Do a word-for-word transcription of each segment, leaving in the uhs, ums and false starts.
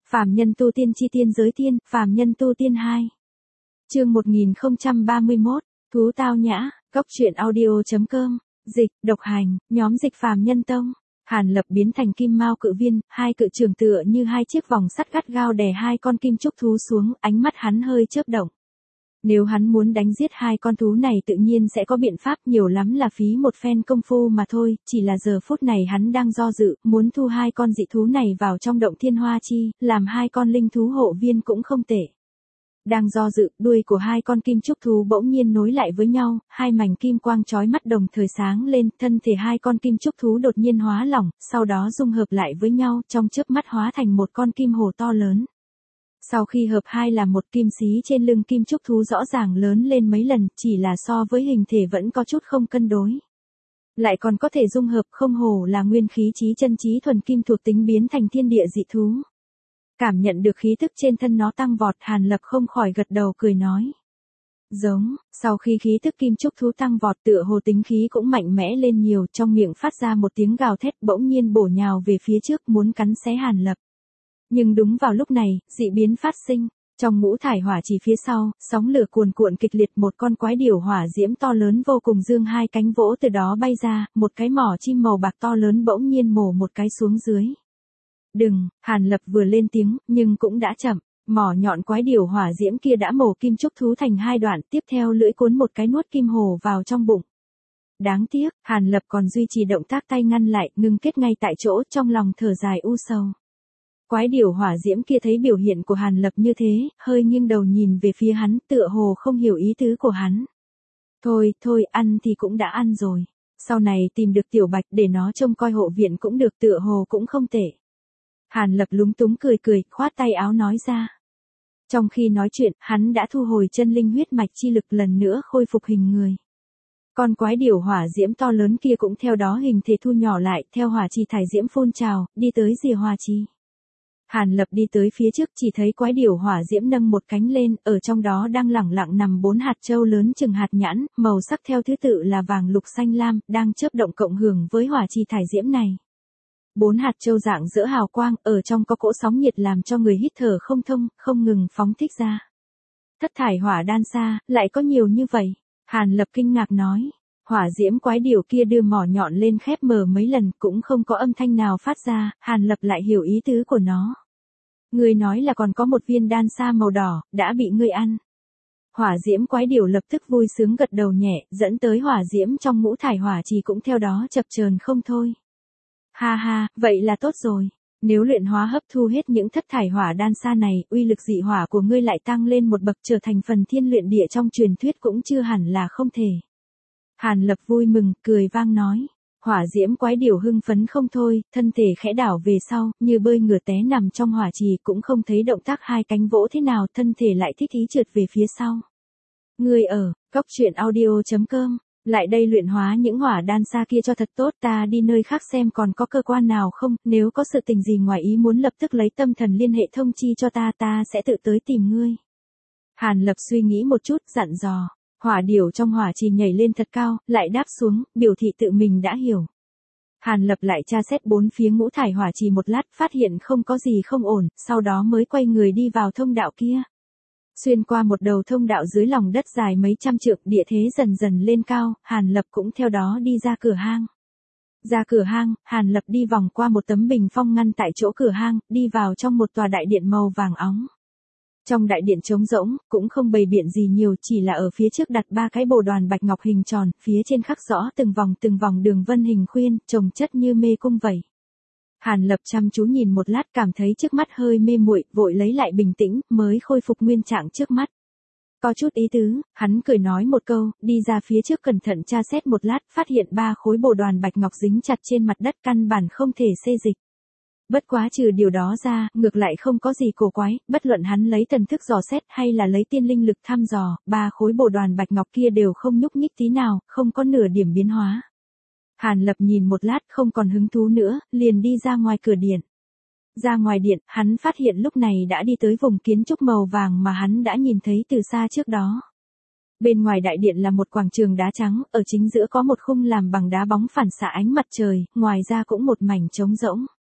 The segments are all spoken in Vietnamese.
Phàm nhân tu tiên chi tiên giới tiên, phàm nhân tu tiên hai. Chương một nghìn không trăm ba mươi mốt, Thú Tao Nhã, Cốc truyện audio chấm com, dịch, độc hành, nhóm dịch phàm nhân tông. Hàn Lập biến thành kim mao cự viên, hai cự trường tựa như hai chiếc vòng sắt gắt gao đè hai con kim trúc thú xuống, ánh mắt hắn hơi chớp động. Nếu hắn muốn đánh giết hai con thú này tự nhiên sẽ có biện pháp, nhiều lắm là phí một phen công phu mà thôi, chỉ là giờ phút này hắn đang do dự, muốn thu hai con dị thú này vào trong động thiên hoa chi, làm hai con linh thú hộ viên cũng không tệ. Đang do dự, đuôi của hai con kim trúc thú bỗng nhiên nối lại với nhau, hai mảnh kim quang chói mắt đồng thời sáng lên, thân thể hai con kim trúc thú đột nhiên hóa lỏng, sau đó dung hợp lại với nhau, trong chớp mắt hóa thành một con kim hổ to lớn. Sau khi hợp hai là một, kim xí trên lưng kim trúc thú rõ ràng lớn lên mấy lần, chỉ là so với hình thể vẫn có chút không cân đối. Lại còn có thể dung hợp, không hổ là nguyên khí chí chân chí thuần kim thuộc tính biến thành thiên địa dị thú. Cảm nhận được khí tức trên thân nó tăng vọt, Hàn Lập không khỏi gật đầu cười nói. Giống, sau khi khí tức kim trúc thú tăng vọt tựa hồ tính khí cũng mạnh mẽ lên nhiều, trong miệng phát ra một tiếng gào thét bỗng nhiên bổ nhào về phía trước muốn cắn xé Hàn Lập. Nhưng đúng vào lúc này, dị biến phát sinh, trong ngũ thải hỏa chỉ phía sau, sóng lửa cuồn cuộn kịch liệt, một con quái điểu hỏa diễm to lớn vô cùng dương hai cánh vỗ từ đó bay ra, một cái mỏ chim màu bạc to lớn bỗng nhiên mổ một cái xuống dưới. Đừng, Hàn Lập vừa lên tiếng, nhưng cũng đã chậm, mỏ nhọn quái điểu hỏa diễm kia đã mổ kim trúc thú thành hai đoạn, tiếp theo lưỡi cuốn một cái nuốt kim hổ vào trong bụng. Đáng tiếc, Hàn Lập còn duy trì động tác tay ngăn lại, ngưng kết ngay tại chỗ, trong lòng thở dài u sầu. Quái điểu hỏa diễm kia thấy biểu hiện của Hàn Lập như thế, hơi nghiêng đầu nhìn về phía hắn, tựa hồ không hiểu ý tứ của hắn. Thôi, thôi, ăn thì cũng đã ăn rồi. Sau này tìm được tiểu bạch để nó trông coi hộ viện cũng được, tựa hồ cũng không tệ. Hàn Lập lúng túng cười cười, khoát tay áo nói ra. Trong khi nói chuyện, hắn đã thu hồi chân linh huyết mạch chi lực lần nữa khôi phục hình người. Con quái điểu hỏa diễm to lớn kia cũng theo đó hình thể thu nhỏ lại, theo hỏa chi thải diễm phun trào, đi tới rìa hỏa chi. Hàn Lập đi tới phía trước chỉ thấy quái điểu hỏa diễm nâng một cánh lên, ở trong đó đang lẳng lặng nằm bốn hạt châu lớn chừng hạt nhãn, màu sắc theo thứ tự là vàng lục xanh lam, đang chớp động cộng hưởng với hỏa chi thải diễm này. Bốn hạt châu dạng giữa hào quang, ở trong có cỗ sóng nhiệt làm cho người hít thở không thông, không ngừng phóng thích ra. Thất thải hỏa đan xa, lại có nhiều như vậy. Hàn Lập kinh ngạc nói. Hỏa diễm quái điểu kia đưa mỏ nhọn lên khép mở mấy lần cũng không có âm thanh nào phát ra, Hàn Lập lại hiểu ý tứ của nó. Ngươi nói là còn có một viên đan sa màu đỏ, đã bị ngươi ăn. Hỏa diễm quái điểu lập tức vui sướng gật đầu nhẹ, dẫn tới hỏa diễm trong ngũ thải hỏa trì cũng theo đó chập chờn không thôi. Ha ha, vậy là tốt rồi. Nếu luyện hóa hấp thu hết những thất thải hỏa đan sa này, uy lực dị hỏa của ngươi lại tăng lên một bậc trở thành phần thiên luyện địa trong truyền thuyết cũng chưa hẳn là không thể. Hàn Lập vui mừng, cười vang nói. Hỏa diễm quái điểu hưng phấn không thôi, thân thể khẽ đảo về sau, như bơi ngửa té nằm trong hỏa trì cũng không thấy động tác hai cánh vỗ thế nào, thân thể lại thích ý trượt về phía sau. Ngươi ở, cốc truyện audio chấm com, lại đây luyện hóa những hỏa đan sa kia cho thật tốt, ta đi nơi khác xem còn có cơ quan nào không, nếu có sự tình gì ngoài ý muốn lập tức lấy tâm thần liên hệ thông chi cho ta, ta sẽ tự tới tìm ngươi. Hàn Lập suy nghĩ một chút, dặn dò. Hỏa điểu trong hỏa trì nhảy lên thật cao, lại đáp xuống, biểu thị tự mình đã hiểu. Hàn Lập lại tra xét bốn phía ngũ thải hỏa trì một lát, phát hiện không có gì không ổn, sau đó mới quay người đi vào thông đạo kia. Xuyên qua một đầu thông đạo dưới lòng đất dài mấy trăm trượng, địa thế dần dần lên cao, Hàn Lập cũng theo đó đi ra cửa hang. Ra cửa hang, Hàn Lập đi vòng qua một tấm bình phong ngăn tại chỗ cửa hang, đi vào trong một tòa đại điện màu vàng óng. Trong đại điện trống rỗng, cũng không bày biện gì nhiều, chỉ là ở phía trước đặt ba cái bồ đoàn bạch ngọc hình tròn, phía trên khắc rõ từng vòng từng vòng đường vân hình khuyên, chồng chất như mê cung vậy. Hàn Lập chăm chú nhìn một lát cảm thấy trước mắt hơi mê muội, vội lấy lại bình tĩnh, mới khôi phục nguyên trạng trước mắt. Có chút ý tứ, hắn cười nói một câu, đi ra phía trước cẩn thận tra xét một lát, phát hiện ba khối bồ đoàn bạch ngọc dính chặt trên mặt đất căn bản không thể xê dịch. Bất quá trừ điều đó ra, ngược lại không có gì cổ quái, bất luận hắn lấy thần thức dò xét hay là lấy tiên linh lực thăm dò, ba khối bồ đoàn bạch ngọc kia đều không nhúc nhích tí nào, không có nửa điểm biến hóa. Hàn Lập nhìn một lát không còn hứng thú nữa, liền đi ra ngoài cửa điện. Ra ngoài điện, hắn phát hiện lúc này đã đi tới vùng kiến trúc màu vàng mà hắn đã nhìn thấy từ xa trước đó. Bên ngoài đại điện là một quảng trường đá trắng, ở chính giữa có một khung làm bằng đá bóng phản xạ ánh mặt trời, ngoài ra cũng một mảnh trống rỗng.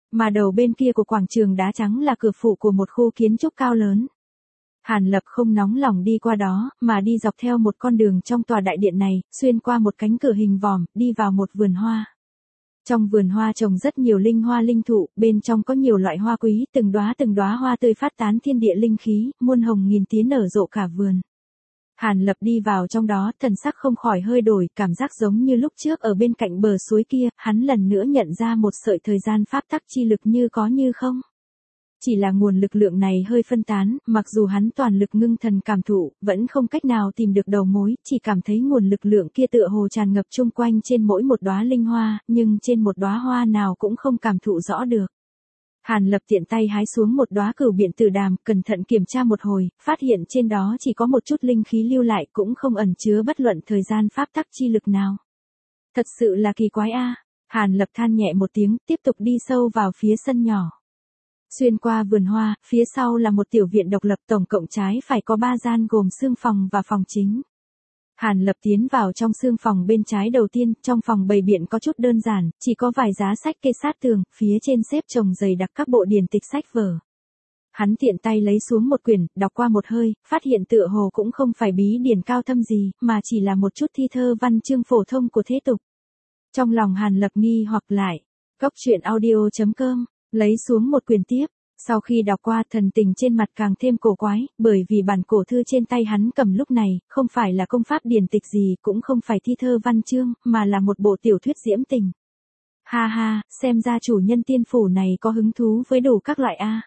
Mà đầu bên kia của quảng trường đá trắng là cửa phụ của một khu kiến trúc cao lớn. Hàn Lập không nóng lòng đi qua đó, mà đi dọc theo một con đường trong tòa đại điện này, xuyên qua một cánh cửa hình vòm, đi vào một vườn hoa. Trong vườn hoa trồng rất nhiều linh hoa linh thụ, bên trong có nhiều loại hoa quý, từng đóa từng đóa hoa tươi phát tán thiên địa linh khí, muôn hồng nghìn tía nở rộ cả vườn. Hàn Lập đi vào trong đó, thần sắc không khỏi hơi đổi, cảm giác giống như lúc trước ở bên cạnh bờ suối kia, hắn lần nữa nhận ra một sợi thời gian pháp tắc chi lực như có như không. Chỉ là nguồn lực lượng này hơi phân tán, mặc dù hắn toàn lực ngưng thần cảm thụ, vẫn không cách nào tìm được đầu mối, chỉ cảm thấy nguồn lực lượng kia tựa hồ tràn ngập chung quanh trên mỗi một đóa linh hoa, nhưng trên một đóa hoa nào cũng không cảm thụ rõ được. Hàn Lập tiện tay hái xuống một đóa cửu biện tử đàm, cẩn thận kiểm tra một hồi, phát hiện trên đó chỉ có một chút linh khí lưu lại, cũng không ẩn chứa bất luận thời gian pháp tắc chi lực nào. Thật sự là kỳ quái a. Hàn Lập than nhẹ một tiếng, tiếp tục đi sâu vào phía sân nhỏ. Xuyên qua vườn hoa, phía sau là một tiểu viện độc lập, tổng cộng trái phải có ba gian gồm xương phòng và phòng chính. Hàn Lập tiến vào trong xương phòng bên trái đầu tiên, trong phòng bày biện có chút đơn giản, chỉ có vài giá sách kê sát tường, phía trên xếp chồng dày đặc các bộ điển tịch sách vở. Hắn tiện tay lấy xuống một quyển, đọc qua một hơi, phát hiện tựa hồ cũng không phải bí điển cao thâm gì, mà chỉ là một chút thi thơ văn chương phổ thông của thế tục. Trong lòng Hàn Lập nghi hoặc lại, góc truyện audio chấm com, lấy xuống một quyển tiếp. Sau khi đọc qua, thần tình trên mặt càng thêm cổ quái, bởi vì bản cổ thư trên tay hắn cầm lúc này, không phải là công pháp điển tịch gì, cũng không phải thi thơ văn chương, mà là một bộ tiểu thuyết diễm tình. Ha ha, xem ra chủ nhân tiên phủ này có hứng thú với đủ các loại A.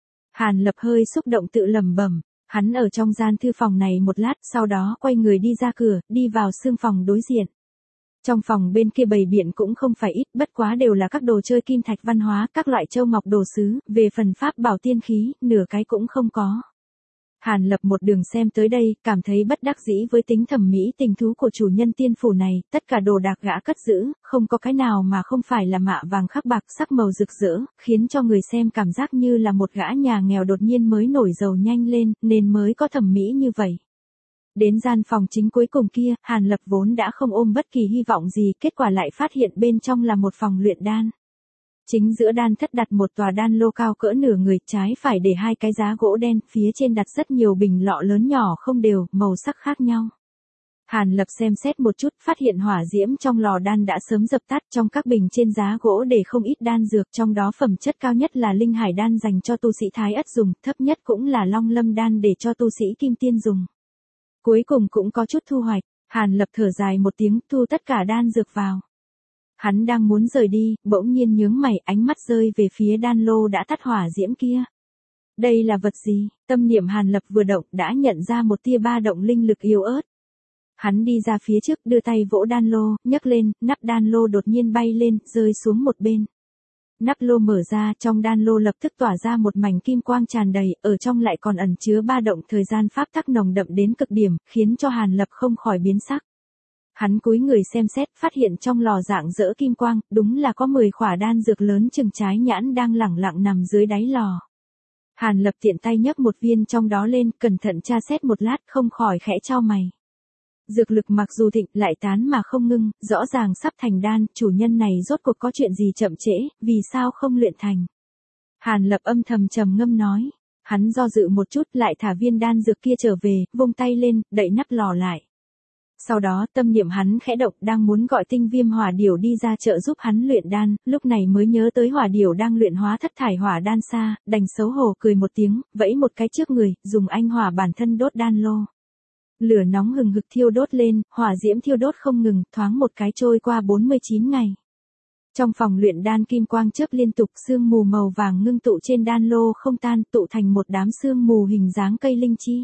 Hàn Lập hơi xúc động tự lẩm bẩm, hắn ở trong gian thư phòng này một lát, sau đó quay người đi ra cửa, đi vào xương phòng đối diện. Trong phòng bên kia bày biện cũng không phải ít, bất quá đều là các đồ chơi kim thạch văn hóa, các loại châu ngọc đồ sứ, về phần pháp bảo tiên khí, nửa cái cũng không có. Hàn Lập một đường xem tới đây, cảm thấy bất đắc dĩ với tính thẩm mỹ tình thú của chủ nhân tiên phủ này, tất cả đồ đạc gã cất giữ, không có cái nào mà không phải là mạ vàng khắc bạc sắc màu rực rỡ, khiến cho người xem cảm giác như là một gã nhà nghèo đột nhiên mới nổi giàu nhanh lên, nên mới có thẩm mỹ như vậy. Đến gian phòng chính cuối cùng kia, Hàn Lập vốn đã không ôm bất kỳ hy vọng gì, kết quả lại phát hiện bên trong là một phòng luyện đan. Chính giữa đan thất đặt một tòa đan lô cao cỡ nửa người, trái phải để hai cái giá gỗ đen, phía trên đặt rất nhiều bình lọ lớn nhỏ không đều, màu sắc khác nhau. Hàn Lập xem xét một chút, phát hiện hỏa diễm trong lò đan đã sớm dập tắt, trong các bình trên giá gỗ để không ít đan dược, trong đó phẩm chất cao nhất là linh hải đan dành cho tu sĩ Thái Ất dùng, thấp nhất cũng là long lâm đan để cho tu sĩ Kim Tiên dùng. Cuối cùng cũng có chút thu hoạch, Hàn Lập thở dài một tiếng, thu tất cả đan dược vào. Hắn đang muốn rời đi, bỗng nhiên nhướng mày, ánh mắt rơi về phía đan lô đã tắt hỏa diễm kia. Đây là vật gì? Tâm niệm Hàn Lập vừa động, đã nhận ra một tia ba động linh lực yếu ớt. Hắn đi ra phía trước, đưa tay vỗ đan lô, nhấc lên, nắp đan lô đột nhiên bay lên, rơi xuống một bên. Nắp lô mở ra, trong đan lô lập tức tỏa ra một mảnh kim quang tràn đầy, ở trong lại còn ẩn chứa ba động thời gian pháp tắc nồng đậm đến cực điểm, khiến cho Hàn Lập không khỏi biến sắc. Hắn cúi người xem xét, phát hiện trong lò rạng rỡ kim quang, đúng là có mười khỏa đan dược lớn chừng trái nhãn đang lẳng lặng nằm dưới đáy lò. Hàn Lập tiện tay nhấc một viên trong đó lên, cẩn thận tra xét một lát, không khỏi khẽ chau mày. Dược lực mặc dù thịnh, lại tán mà không ngưng, rõ ràng sắp thành đan, chủ nhân này rốt cuộc có chuyện gì chậm trễ, vì sao không luyện thành. Hàn Lập âm thầm trầm ngâm nói, hắn do dự một chút, lại thả viên đan dược kia trở về, vung tay lên, đậy nắp lò lại. Sau đó tâm niệm hắn khẽ động, đang muốn gọi tinh viêm hỏa điểu đi ra trợ giúp hắn luyện đan, lúc này mới nhớ tới hỏa điểu đang luyện hóa thất thải hỏa đan xa, đành xấu hổ cười một tiếng, vẫy một cái trước người, dùng anh hỏa bản thân đốt đan lô. Lửa nóng hừng hực thiêu đốt lên, hỏa diễm thiêu đốt không ngừng, thoáng một cái trôi qua bốn mươi chín ngày. Trong phòng luyện đan kim quang chớp liên tục, sương mù màu vàng ngưng tụ trên đan lô không tan, tụ thành một đám sương mù hình dáng cây linh chi.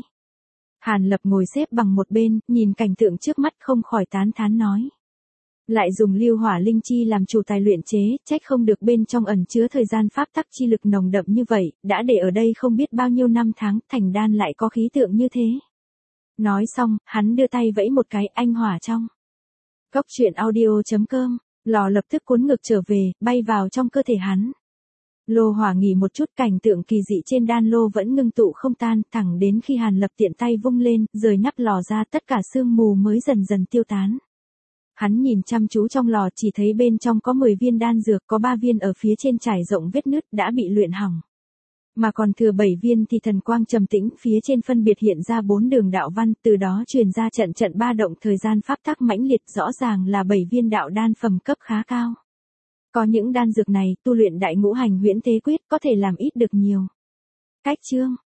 Hàn Lập ngồi xếp bằng một bên, nhìn cảnh tượng trước mắt không khỏi tán thán nói. Lại dùng lưu hỏa linh chi làm chủ tài luyện chế, trách không được bên trong ẩn chứa thời gian pháp tắc chi lực nồng đậm như vậy, đã để ở đây không biết bao nhiêu năm tháng, thành đan lại có khí tượng như thế. Nói xong, hắn đưa tay vẫy một cái, anh hỏa trong. Góc truyện audio chấm com, lò lập tức cuốn ngược trở về, bay vào trong cơ thể hắn. Lô hỏa nghỉ một chút, cảnh tượng kỳ dị trên đan lô vẫn ngưng tụ không tan, thẳng đến khi Hàn Lập tiện tay vung lên, rời nắp lò ra, tất cả sương mù mới dần dần tiêu tán. Hắn nhìn chăm chú trong lò chỉ thấy bên trong có mười viên đan dược, có ba viên ở phía trên trải rộng vết nứt đã bị luyện hỏng. Mà còn thừa bảy viên thì thần quang trầm tĩnh, phía trên phân biệt hiện ra bốn đường đạo văn, từ đó truyền ra trận trận ba động thời gian pháp tắc mãnh liệt, rõ ràng là bảy viên đạo đan phẩm cấp khá cao. Có những đan dược này, tu luyện đại ngũ hành huyễn thế quyết có thể làm ít được nhiều. Cách chương